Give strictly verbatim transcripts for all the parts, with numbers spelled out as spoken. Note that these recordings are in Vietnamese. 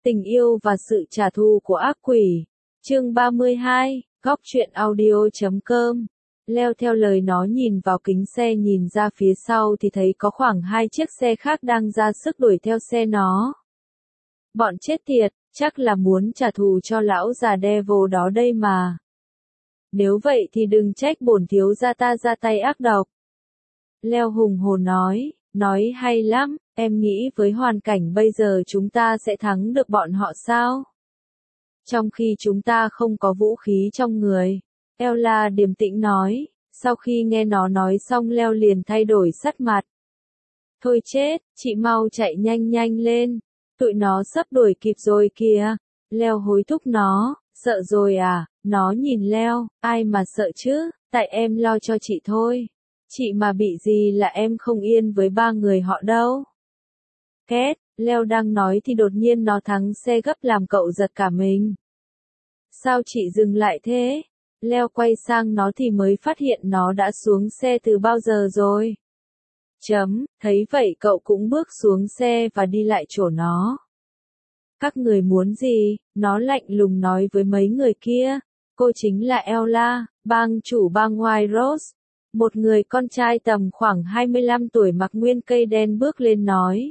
Tình yêu và sự trả thù của ác quỷ. Chương ba mươi hai, góc truyện audio chấm com. Leo theo lời nó nhìn vào kính xe, nhìn ra phía sau thì thấy có khoảng hai chiếc xe khác đang ra sức đuổi theo xe nó. Bọn chết tiệt, chắc là muốn trả thù cho lão già devil đó đây mà. Nếu vậy thì đừng trách bổn thiếu gia ta ra tay ác độc. Leo hùng hồn nói, nói hay lắm, em nghĩ với hoàn cảnh bây giờ chúng ta sẽ thắng được bọn họ sao? Trong khi chúng ta không có vũ khí trong người. Ella điềm tĩnh nói, sau khi nghe nó nói xong Leo liền thay đổi sắc mặt. Thôi chết, chị mau chạy nhanh nhanh lên, tụi nó sắp đuổi kịp rồi kìa. Leo hối thúc nó, sợ rồi à? Nó nhìn Leo, ai mà sợ chứ, tại em lo cho chị thôi. Chị mà bị gì là em không yên với ba người họ đâu. Két, Leo đang nói thì đột nhiên nó thắng xe gấp làm cậu giật cả mình. Sao chị dừng lại thế? Leo quay sang nó thì mới phát hiện nó đã xuống xe từ bao giờ rồi. Chấm, thấy vậy cậu cũng bước xuống xe và đi lại chỗ nó. Các người muốn gì? Nó lạnh lùng nói với mấy người kia. Cô chính là Ella, bang chủ bang White Rose. Một người con trai tầm khoảng hai mươi lăm tuổi mặc nguyên cây đen bước lên nói.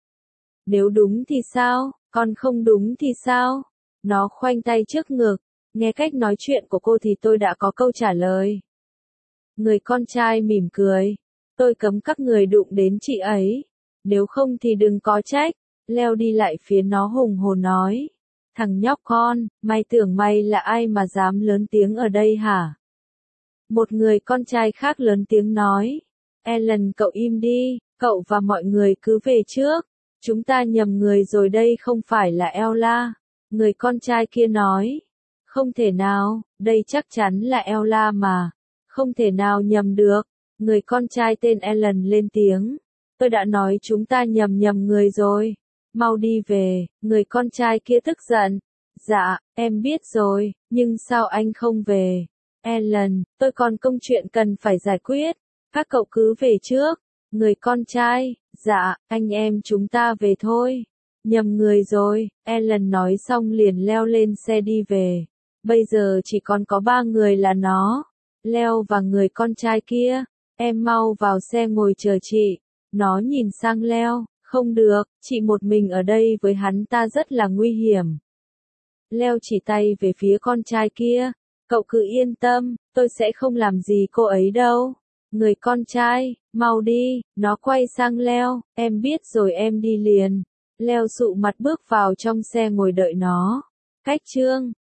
Nếu đúng thì sao, còn không đúng thì sao? Nó khoanh tay trước ngực, nghe cách nói chuyện của cô thì tôi đã có câu trả lời. Người con trai mỉm cười. Tôi cấm các người đụng đến chị ấy. Nếu không thì đừng có trách. Leo đi lại phía nó hùng hồn nói. Thằng nhóc con, mày tưởng mày là ai mà dám lớn tiếng ở đây hả? Một người con trai khác lớn tiếng nói. Alan cậu im đi, cậu và mọi người cứ về trước. Chúng ta nhầm người rồi đây không phải là Ella. Người con trai kia nói. Không thể nào, đây chắc chắn là Ella mà. Không thể nào nhầm được. Người con trai tên Alan lên tiếng. Tôi đã nói chúng ta nhầm nhầm người rồi. Mau đi về, người con trai kia tức giận. Dạ, em biết rồi, nhưng sao anh không về? Alan, tôi còn công chuyện cần phải giải quyết. Các cậu cứ về trước. Người con trai, dạ, anh em chúng ta về thôi. Nhầm người rồi, Alan nói xong liền leo lên xe đi về. Bây giờ chỉ còn có ba người là nó. Leo và người con trai kia. Em mau vào xe ngồi chờ chị. Nó nhìn sang Leo. Không được, chị một mình ở đây với hắn ta rất là nguy hiểm. Leo chỉ tay về phía con trai kia. Cậu cứ yên tâm, tôi sẽ không làm gì cô ấy đâu. Người con trai, mau đi, nó quay sang Leo, em biết rồi em đi liền. Leo sụ mặt bước vào trong xe ngồi đợi nó. Cách chương